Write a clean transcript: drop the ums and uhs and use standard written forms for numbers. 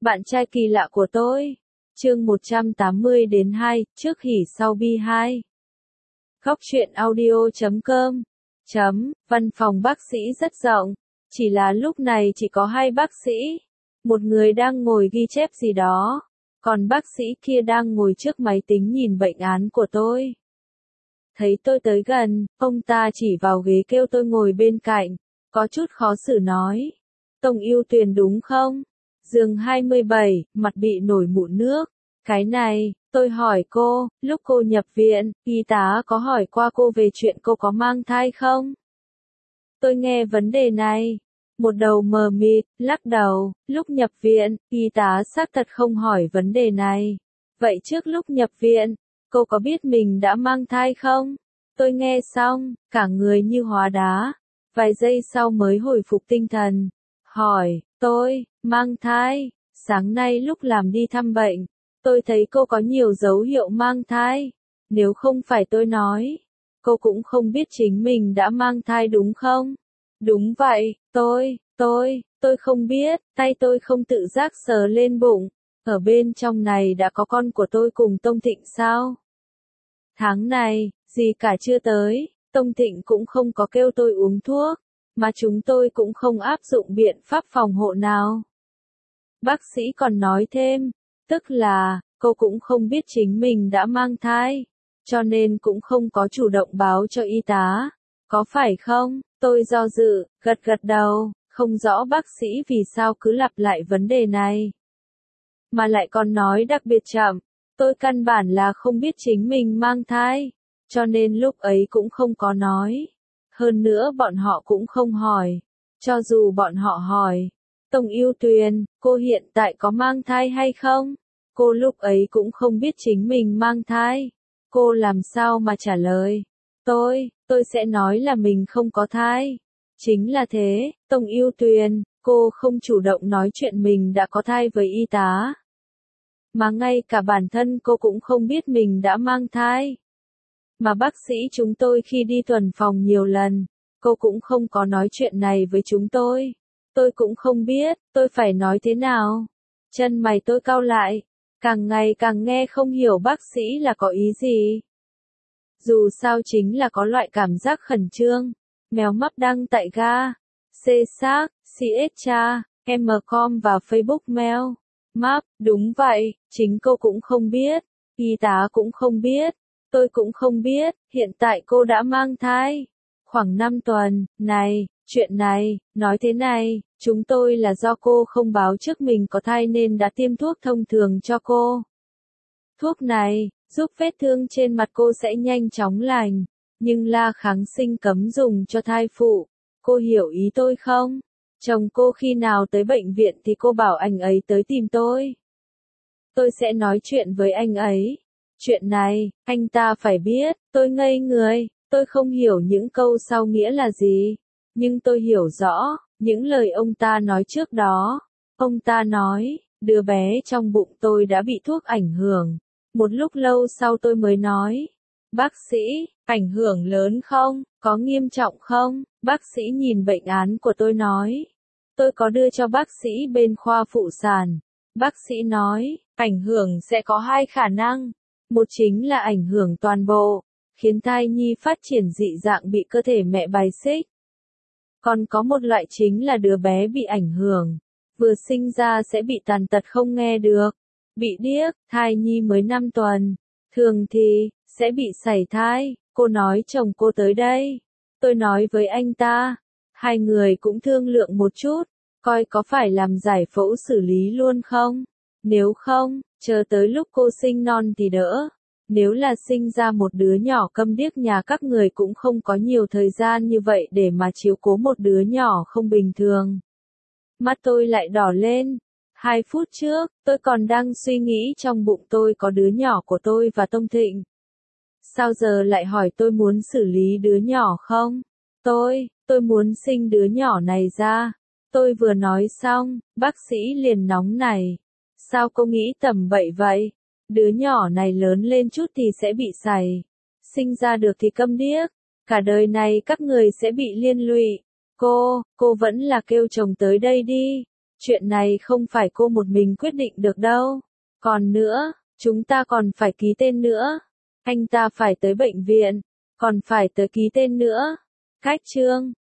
Bạn trai kỳ lạ của tôi. Chương 180 đến 2, trước hỉ sau bi 2. Góc truyện audio.com. Văn phòng bác sĩ rất rộng, chỉ là lúc này chỉ có 2 bác sĩ. Một người đang ngồi ghi chép gì đó, còn bác sĩ kia đang ngồi trước máy tính nhìn bệnh án của tôi. Thấy tôi tới gần, ông ta chỉ vào ghế kêu tôi ngồi bên cạnh, có chút khó xử nói. Tông Yêu Tuyền đúng không? Giường 27, mặt bị nổi mụn nước. Cái này, tôi hỏi cô, lúc cô nhập viện, y tá có hỏi qua cô về chuyện cô có mang thai không? Tôi nghe vấn đề này, một đầu mờ mịt, lắc đầu, lúc nhập viện, y tá xác thật không hỏi vấn đề này. Vậy trước lúc nhập viện, cô có biết mình đã mang thai không? Tôi nghe xong, cả người như hóa đá, vài giây sau mới hồi phục tinh thần. Hỏi, tôi, mang thai, sáng nay lúc làm đi thăm bệnh, tôi thấy cô có nhiều dấu hiệu mang thai. Nếu không phải tôi nói, cô cũng không biết chính mình đã mang thai đúng không? Đúng vậy, tôi không biết, tay tôi không tự giác sờ lên bụng. Ở bên trong này đã có con của tôi cùng Tông Thịnh sao? Tháng này, gì cả chưa tới, Tông Thịnh cũng không có kêu tôi uống thuốc, mà chúng tôi cũng không áp dụng biện pháp phòng hộ nào. Bác sĩ còn nói thêm, tức là, cô cũng không biết chính mình đã mang thai, cho nên cũng không có chủ động báo cho y tá, có phải không? Tôi do dự, gật đầu, không rõ bác sĩ vì sao cứ lặp lại vấn đề này. Mà lại còn nói đặc biệt chậm, tôi căn bản là không biết chính mình mang thai, cho nên lúc ấy cũng không có nói. Hơn nữa bọn họ cũng không hỏi, cho dù bọn họ hỏi, Tông Yêu Tuyền, cô hiện tại có mang thai hay không? Cô lúc ấy cũng không biết chính mình mang thai. Cô làm sao mà trả lời? Tôi sẽ nói là mình không có thai. Chính là thế, Tông Yêu Tuyền, cô không chủ động nói chuyện mình đã có thai với y tá. Mà ngay cả bản thân cô cũng không biết mình đã mang thai. Mà bác sĩ chúng tôi khi đi tuần phòng nhiều lần, cô cũng không có nói chuyện này với chúng tôi. Tôi cũng không biết, tôi phải nói thế nào. Chân mày tôi cau lại, càng ngày càng nghe không hiểu bác sĩ là có ý gì. Dù sao chính là có loại cảm giác khẩn trương. Mèo mắp đăng tại ga. C xác, CS cha, M.com và Facebook mail. Map, đúng vậy, chính cô cũng không biết. Y tá cũng không biết. Tôi cũng không biết, hiện tại cô đã mang thai. Khoảng 5 tuần, này, chuyện này, nói thế này, chúng tôi là do cô không báo trước mình có thai nên đã tiêm thuốc thông thường cho cô. Thuốc này, giúp vết thương trên mặt cô sẽ nhanh chóng lành, nhưng là kháng sinh cấm dùng cho thai phụ. Cô hiểu ý tôi không? Chồng cô khi nào tới bệnh viện thì cô bảo anh ấy tới tìm tôi. Tôi sẽ nói chuyện với anh ấy. Chuyện này, anh ta phải biết, tôi ngây người, tôi không hiểu những câu sau nghĩa là gì. Nhưng tôi hiểu rõ, những lời ông ta nói trước đó. Ông ta nói, đứa bé trong bụng tôi đã bị thuốc ảnh hưởng. Một lúc lâu sau tôi mới nói, bác sĩ, ảnh hưởng lớn không, có nghiêm trọng không? Bác sĩ nhìn bệnh án của tôi nói. Tôi có đưa cho bác sĩ bên khoa phụ sản. Bác sĩ nói, ảnh hưởng sẽ có 2 khả năng. Một chính là ảnh hưởng toàn bộ, khiến thai nhi phát triển dị dạng bị cơ thể mẹ bài xích. Còn có một loại chính là đứa bé bị ảnh hưởng, vừa sinh ra sẽ bị tàn tật không nghe được, bị điếc, thai nhi mới 5 tuần. Thường thì, sẽ bị sảy thai. Cô nói chồng cô tới đây. Tôi nói với anh ta. Hai người cũng thương lượng một chút, coi có phải làm giải phẫu xử lý luôn không? Nếu không, chờ tới lúc cô sinh non thì đỡ. Nếu là sinh ra một đứa nhỏ câm điếc nhà các người cũng không có nhiều thời gian như vậy để mà chiếu cố một đứa nhỏ không bình thường. Mắt tôi lại đỏ lên. 2 phút trước, tôi còn đang suy nghĩ trong bụng tôi có đứa nhỏ của tôi và Tông Thịnh. Sao giờ lại hỏi tôi muốn xử lý đứa nhỏ không? Tôi muốn sinh đứa nhỏ này ra. Tôi vừa nói xong, bác sĩ liền nóng này. Sao cô nghĩ tầm bậy vậy? Đứa nhỏ này lớn lên chút thì sẽ bị sảy. Sinh ra được thì câm điếc. Cả đời này các người sẽ bị liên lụy. Cô vẫn là kêu chồng tới đây đi. Chuyện này không phải cô một mình quyết định được đâu. Còn nữa, chúng ta còn phải ký tên nữa. Anh ta phải tới bệnh viện, còn phải tới ký tên nữa. Khách trương.